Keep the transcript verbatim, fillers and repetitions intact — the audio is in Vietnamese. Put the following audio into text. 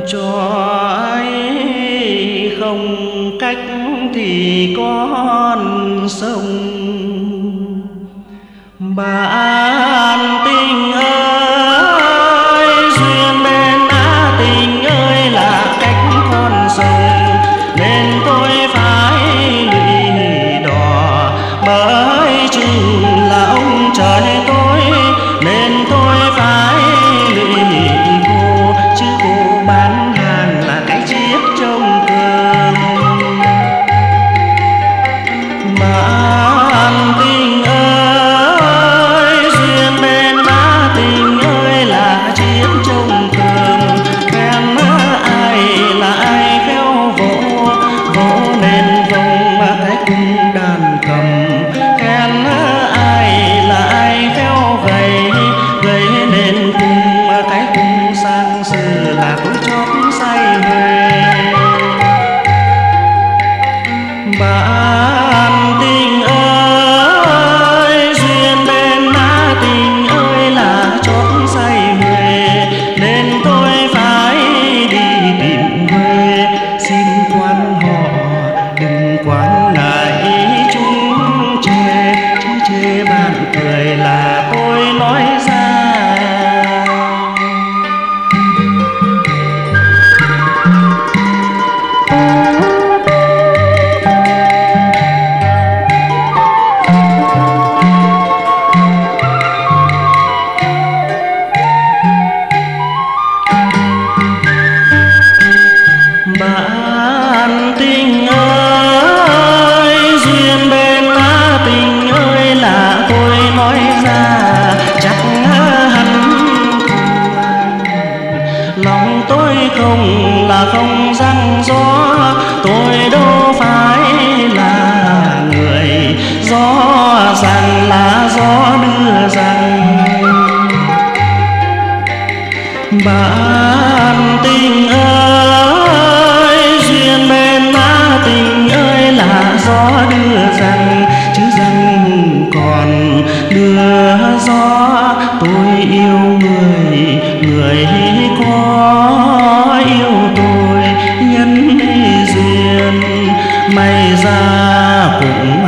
cho ấy không cách thì con sông. Bạn tình ơi, duyên bên đã tình ơi là cách con sông, nên tôi phải lụy đò bởi chừng là ông trời tôi, nên tôi phải lụy cô, chứ cô bán hàng là cái chiếc trông cơm. Bạn tình ơi, duyên bên má tình ơi là chiếc trông cơm, khen ai là ai khéo vỗ, vỗ nên vòng mà cái cung đàn cầm, khen ai là ai khéo gầy, gầy nên cung mà cái cung sang sử là tôi chót say huề. Bạn tình ơi, duyên bên má tình ơi là chót say huề, nên tôi phải đi tìm huề. Xin quan họ đừng quán ngại chúng chê, chứ chê bạn cười là tôi nói ra. Bạn tình ơi, duyên bên má tình ơi là tôi nói ra, chắc hẳn không anh. Lòng tôi không là không răng gió, tôi đâu phải là người gió rằng là gió đưa rằng. Bạn tình ơi, duyên bên má tình ơi là gió đưa rằng, chứ rằng còn đưa gió. Tôi yêu người, người có yêu tôi, nhân duyên may ra cũng